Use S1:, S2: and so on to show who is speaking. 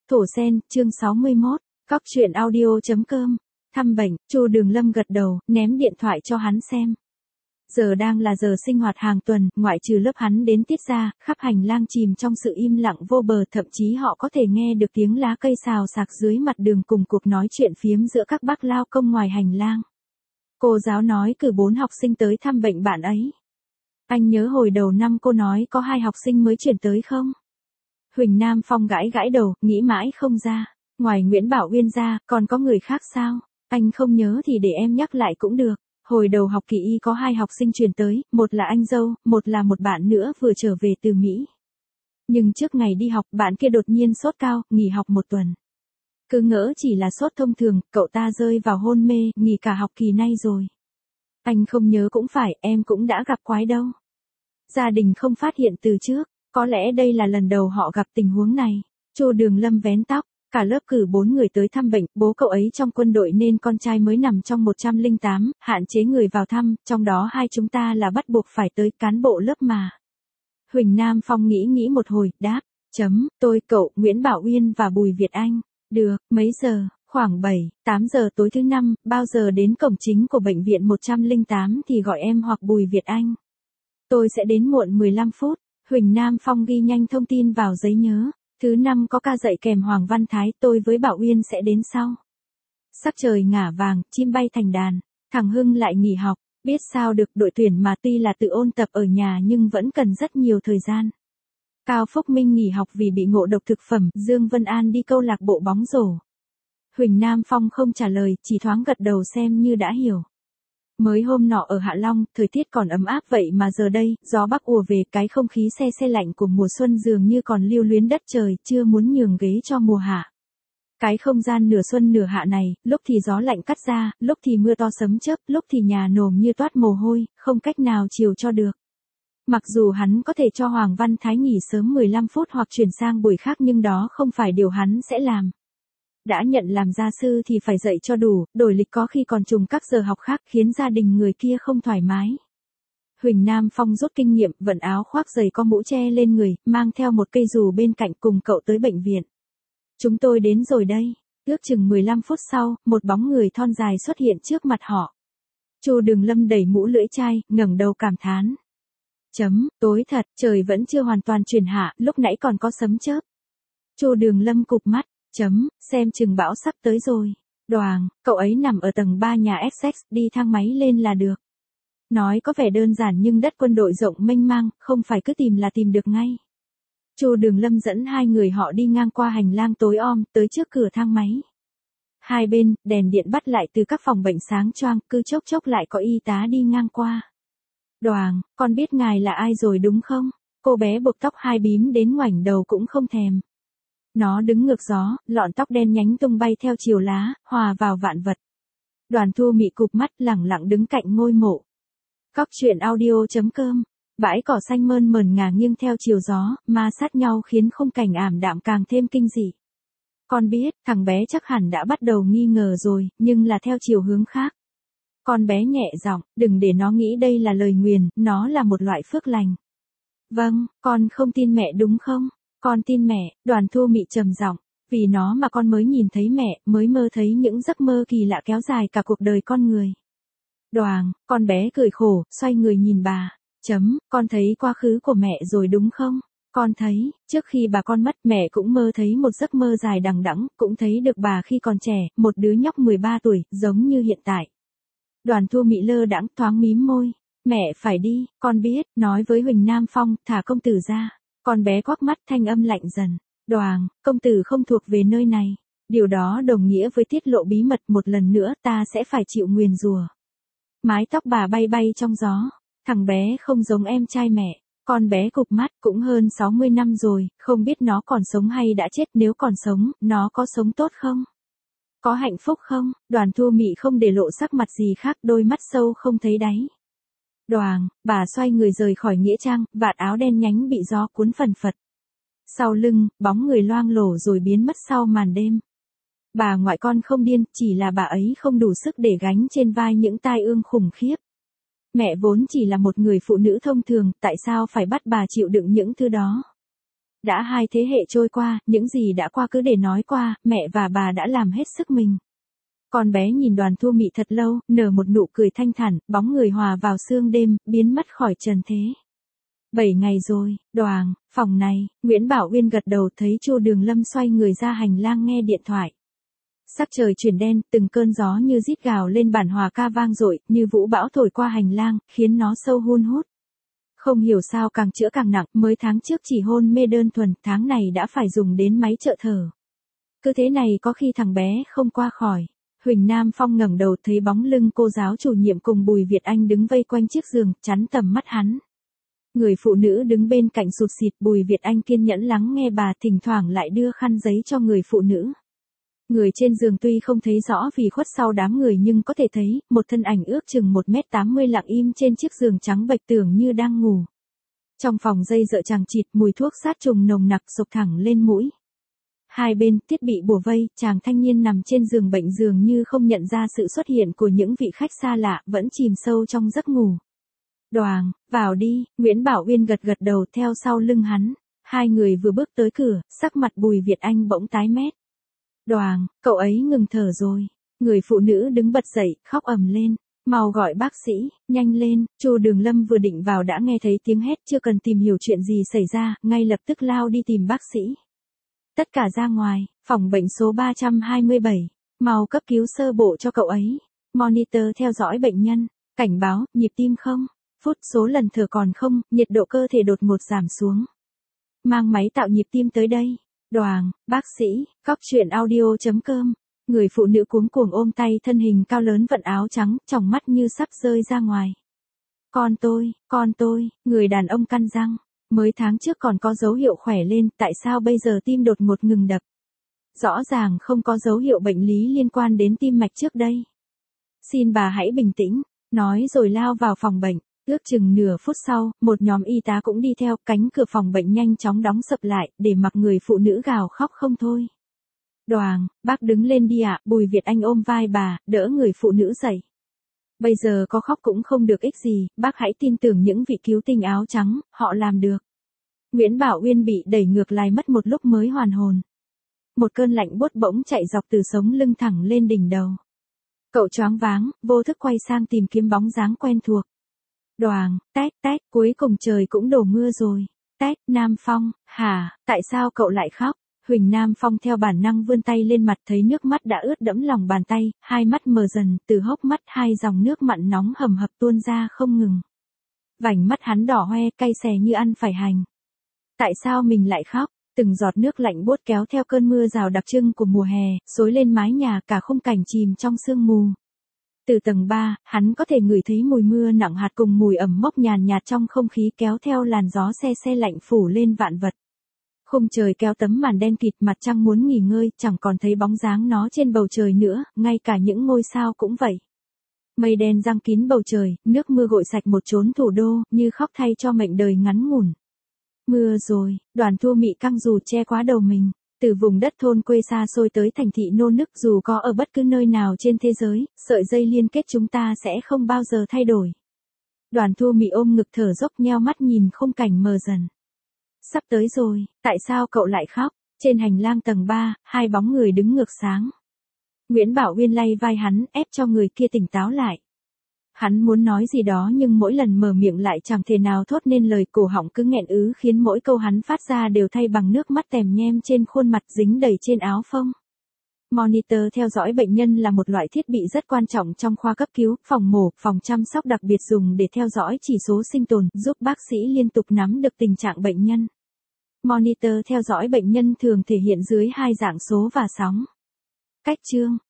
S1: Thổ Sen, chương 61, Cóc truyện audio.com. Thăm bệnh, Chu Đường Lâm gật đầu, ném điện thoại cho hắn xem. Giờ đang là giờ sinh hoạt hàng tuần, ngoại trừ lớp hắn đến tiết ra, khắp hành lang chìm trong sự im lặng vô bờ, thậm chí họ có thể nghe được tiếng lá cây xào xạc dưới mặt đường cùng cuộc nói chuyện phiếm giữa các bác lao công ngoài hành lang. Cô giáo nói cử 4 học sinh tới thăm bệnh bạn ấy. Anh nhớ hồi đầu năm cô nói có 2 học sinh mới chuyển tới không? Huỳnh Nam Phong gãi gãi đầu, nghĩ mãi không ra. Ngoài Nguyễn Bảo Uyên ra, còn có người khác sao? Anh không nhớ thì để em nhắc lại cũng được. Hồi đầu học kỳ y có 2 học sinh chuyển tới, một là anh dâu, một là một bạn nữa vừa trở về từ Mỹ. Nhưng trước ngày đi học, bạn kia đột nhiên sốt cao, nghỉ học 1 tuần. Cứ ngỡ chỉ là sốt thông thường, cậu ta rơi vào hôn mê, nghỉ cả học kỳ nay rồi. Anh không nhớ cũng phải, em cũng đã gặp quái đâu. Gia đình không phát hiện từ trước, có lẽ đây là lần đầu họ gặp tình huống này. Chu Đường Lâm vén tóc, cả lớp cử 4 người tới thăm bệnh, bố cậu ấy trong quân đội nên con trai mới nằm trong 108, hạn chế người vào thăm, trong đó 2 chúng ta là bắt buộc phải tới, cán bộ lớp mà. Huỳnh Nam Phong nghĩ một hồi, đáp, tôi, cậu, Nguyễn Bảo Uyên và Bùi Việt Anh. Được, mấy giờ? Khoảng 7-8 giờ tối thứ 5, bao giờ đến cổng chính của bệnh viện 108 thì gọi em hoặc Bùi Việt Anh. Tôi sẽ đến muộn 15 phút. Huỳnh Nam Phong ghi nhanh thông tin vào giấy nhớ. Thứ 5 có ca dạy kèm Hoàng Văn Thái, tôi với Bảo Uyên sẽ đến sau. Sắc trời ngả vàng, chim bay thành đàn. Thằng Hưng lại nghỉ học, biết sao được, đội tuyển mà tuy là tự ôn tập ở nhà nhưng vẫn cần rất nhiều thời gian. Cao Phúc Minh nghỉ học vì bị ngộ độc thực phẩm, Dương Vân An đi câu lạc bộ bóng rổ. Huỳnh Nam Phong không trả lời, chỉ thoáng gật đầu xem như đã hiểu. Mới hôm nọ ở Hạ Long, thời tiết còn ấm áp vậy mà giờ đây, gió bắc ùa về, cái không khí se lạnh của mùa xuân dường như còn lưu luyến đất trời, chưa muốn nhường ghế cho mùa hạ. Cái không gian nửa xuân nửa hạ này, lúc thì gió lạnh cắt ra, lúc thì mưa to sấm chớp, lúc thì nhà nồm như toát mồ hôi, không cách nào chiều cho được. Mặc dù hắn có thể cho Hoàng Văn Thái nghỉ sớm 15 phút hoặc chuyển sang buổi khác nhưng đó không phải điều hắn sẽ làm. Đã nhận làm gia sư thì phải dạy cho đủ, đổi lịch có khi còn trùng các giờ học khác khiến gia đình người kia không thoải mái. Huỳnh Nam Phong rút kinh nghiệm, vận áo khoác giày có mũ che lên người, mang theo một cây dù bên cạnh cùng cậu tới bệnh viện. Chúng tôi đến rồi đây. Ước chừng 15 phút sau, một bóng người thon dài xuất hiện trước mặt họ. Chu Đường Lâm đẩy mũ lưỡi chai, ngẩng đầu cảm thán. Tối thật, trời vẫn chưa hoàn toàn chuyển hạ, lúc nãy còn có sấm chớp. Chu Đường Lâm cụp mắt. Xem chừng bão sắp tới rồi. Đoàng, cậu ấy nằm ở tầng 3 nhà Essex, đi thang máy lên là được. Nói có vẻ đơn giản nhưng đất quân đội rộng mênh mang, không phải cứ tìm là tìm được ngay. Chu Đường Lâm dẫn 2 người họ đi ngang qua hành lang tối om, tới trước cửa thang máy. Hai bên, đèn điện bắt lại từ các phòng bệnh sáng choang, cứ chốc chốc lại có y tá đi ngang qua. Đoàng, con biết ngài là ai rồi đúng không? Cô bé buộc tóc 2 bím đến ngoảnh đầu cũng không thèm. Nó đứng ngược gió, lọn tóc đen nhánh tung bay theo chiều lá, hòa vào vạn vật. Đoàn Thu Mị cụp mắt lẳng lặng đứng cạnh ngôi mộ. Cóc truyện audio.com. Bãi cỏ xanh mơn mởn ngả nghiêng theo chiều gió, ma sát nhau khiến khung cảnh ảm đạm càng thêm kinh dị. Con biết, thằng bé chắc hẳn đã bắt đầu nghi ngờ rồi, nhưng là theo chiều hướng khác. Con bé nhẹ giọng, đừng để nó nghĩ đây là lời nguyền, nó là một loại phước lành. Vâng, con không tin mẹ đúng không? Con tin mẹ, Đoàn Thu Mị trầm giọng, vì nó mà con mới nhìn thấy mẹ, mới mơ thấy những giấc mơ kỳ lạ kéo dài cả cuộc đời con người. Đoàng, con bé cười khổ, xoay người nhìn bà. Con thấy quá khứ của mẹ rồi đúng không? Con thấy, trước khi bà con mất mẹ cũng mơ thấy một giấc mơ dài đằng đẵng, cũng thấy được bà khi còn trẻ, một đứa nhóc 13 tuổi, giống như hiện tại. Đoàn Thu Mị lơ đãng thoáng mím môi. Mẹ phải đi, con biết, nói với Huỳnh Nam Phong, thả công tử ra. Con bé quắc mắt thanh âm lạnh dần. Đoàng, công tử không thuộc về nơi này. Điều đó đồng nghĩa với tiết lộ bí mật, một lần nữa ta sẽ phải chịu nguyền rủa. Mái tóc bà bay bay trong gió. Thằng bé không giống em trai mẹ. Con bé cụp mắt, cũng hơn 60 năm rồi, không biết nó còn sống hay đã chết, nếu còn sống, nó có sống tốt không? Có hạnh phúc không? Đoàn Thu Mị không để lộ sắc mặt gì khác, đôi mắt sâu không thấy đáy. Đoàng, bà xoay người rời khỏi nghĩa trang, vạt áo đen nhánh bị gió cuốn phần phật. Sau lưng, bóng người loang lổ rồi biến mất sau màn đêm. Bà ngoại con không điên, chỉ là bà ấy không đủ sức để gánh trên vai những tai ương khủng khiếp. Mẹ vốn chỉ là một người phụ nữ thông thường, tại sao phải bắt bà chịu đựng những thứ đó? Đã 2 thế hệ trôi qua, những gì đã qua cứ để nói qua, mẹ và bà đã làm hết sức mình. Con bé nhìn Đoàn Thu Mị thật lâu, nở một nụ cười thanh thản, bóng người hòa vào sương đêm, biến mất khỏi trần thế. 7 ngày rồi, Đoàn, phòng này, Nguyễn Bảo Uyên gật đầu thấy Chu Đường Lâm xoay người ra hành lang nghe điện thoại. Sắc trời chuyển đen, từng cơn gió như rít gào lên bản hòa ca vang dội, như vũ bão thổi qua hành lang, khiến nó sâu hun hút. Không hiểu sao càng chữa càng nặng, mới tháng trước chỉ hôn mê đơn thuần, tháng này đã phải dùng đến máy trợ thở. Cứ thế này có khi thằng bé không qua khỏi. Huỳnh Nam Phong ngẩng đầu thấy bóng lưng cô giáo chủ nhiệm cùng Bùi Việt Anh đứng vây quanh chiếc giường, chắn tầm mắt hắn. Người phụ nữ đứng bên cạnh sụt sịt, Bùi Việt Anh kiên nhẫn lắng nghe bà, thỉnh thoảng lại đưa khăn giấy cho người phụ nữ. Người trên giường tuy không thấy rõ vì khuất sau đám người nhưng có thể thấy, một thân ảnh ước chừng 1m80 lặng im trên chiếc giường trắng bệch tưởng như đang ngủ. Trong phòng dây dợ chằng chịt, mùi thuốc sát trùng nồng nặc xộc thẳng lên mũi. Hai bên thiết bị bủa vây, chàng thanh niên nằm trên giường bệnh dường như không nhận ra sự xuất hiện của những vị khách xa lạ, vẫn chìm sâu trong giấc ngủ. Đoàn, vào đi, Nguyễn Bảo Uyên gật gật đầu theo sau lưng hắn. Hai người vừa bước tới cửa, sắc mặt Bùi Việt Anh bỗng tái mét. Đoàn, cậu ấy ngừng thở rồi. Người phụ nữ đứng bật dậy, khóc ầm lên. Mau gọi bác sĩ, nhanh lên. Chu Đường Lâm vừa định vào đã nghe thấy tiếng hét, chưa cần tìm hiểu chuyện gì xảy ra, ngay lập tức lao đi tìm bác sĩ. Tất cả ra ngoài, phòng bệnh số 327. Mau cấp cứu sơ bộ cho cậu ấy. Monitor theo dõi bệnh nhân. Cảnh báo, nhịp tim không, phút, số lần thở còn không, nhiệt độ cơ thể đột ngột giảm xuống. Mang máy tạo nhịp tim tới đây. Đoàn, bác sĩ, cóc truyện audio.com. Người phụ nữ cuống cuồng ôm tay, thân hình cao lớn vận áo trắng, tròng mắt như sắp rơi ra ngoài. Con tôi, người đàn ông căn răng. Mới tháng trước còn có dấu hiệu khỏe lên, tại sao bây giờ tim đột ngột ngừng đập? Rõ ràng không có dấu hiệu bệnh lý liên quan đến tim mạch trước đây. Xin bà hãy bình tĩnh, nói rồi lao vào phòng bệnh. Ước chừng nửa phút sau, một nhóm y tá cũng đi theo, cánh cửa phòng bệnh nhanh chóng đóng sập lại, để mặc người phụ nữ gào khóc không thôi. Đoàn, bác đứng lên đi ạ, Bùi Việt Anh ôm vai bà, đỡ người phụ nữ dậy. Bây giờ có khóc cũng không được ích gì, bác hãy tin tưởng những vị cứu tinh áo trắng, họ làm được. Nguyễn Bảo Uyên bị đẩy ngược lại mất một lúc mới hoàn hồn. Một cơn lạnh buốt bỗng chạy dọc từ sống lưng thẳng lên đỉnh đầu. Cậu choáng váng, vô thức quay sang tìm kiếm bóng dáng quen thuộc. Đoàn, tét, cuối cùng trời cũng đổ mưa rồi. Tét, Nam Phong, hả, tại sao cậu lại khóc? Huỳnh Nam Phong theo bản năng vươn tay lên mặt thấy nước mắt đã ướt đẫm lòng bàn tay, hai mắt mờ dần, từ hốc mắt hai dòng nước mặn nóng hầm hập tuôn ra không ngừng. Vành mắt hắn đỏ hoe, cay xè như ăn phải hành. Tại sao mình lại khóc? Từng giọt nước lạnh buốt kéo theo cơn mưa rào đặc trưng của mùa hè, xối lên mái nhà, cả khung cảnh chìm trong sương mù. Từ tầng 3, hắn có thể ngửi thấy mùi mưa nặng hạt cùng mùi ẩm mốc nhàn nhạt trong không khí kéo theo làn gió se lạnh phủ lên vạn vật. Khung trời kéo tấm màn đen kịt, mặt trăng muốn nghỉ ngơi, chẳng còn thấy bóng dáng nó trên bầu trời nữa, ngay cả những ngôi sao cũng vậy. Mây đen giăng kín bầu trời, nước mưa gội sạch một chốn thủ đô, như khóc thay cho mệnh đời ngắn ngủn. Mưa rồi, Đoàn Thu Mị căng dù che quá đầu mình. Từ vùng đất thôn quê xa xôi tới thành thị nô nức, dù có ở bất cứ nơi nào trên thế giới, sợi dây liên kết chúng ta sẽ không bao giờ thay đổi. Đoàn Thu Mị ôm ngực thở dốc, nheo mắt nhìn khung cảnh mờ dần. Sắp tới rồi, tại sao cậu lại khóc? Trên hành lang tầng 3, hai bóng người đứng ngược sáng. Nguyễn Bảo Uyên lay vai hắn, ép cho người kia tỉnh táo lại. Hắn muốn nói gì đó nhưng mỗi lần mở miệng lại chẳng thể nào thốt nên lời, cổ họng cứ nghẹn ứ khiến mỗi câu hắn phát ra đều thay bằng nước mắt tèm nhem trên khuôn mặt dính đầy trên áo phông. Monitor theo dõi bệnh nhân là một loại thiết bị rất quan trọng trong khoa cấp cứu, phòng mổ, phòng chăm sóc đặc biệt dùng để theo dõi chỉ số sinh tồn, giúp bác sĩ liên tục nắm được tình trạng bệnh nhân. Monitor theo dõi bệnh nhân thường thể hiện dưới hai dạng số và sóng. Cách chương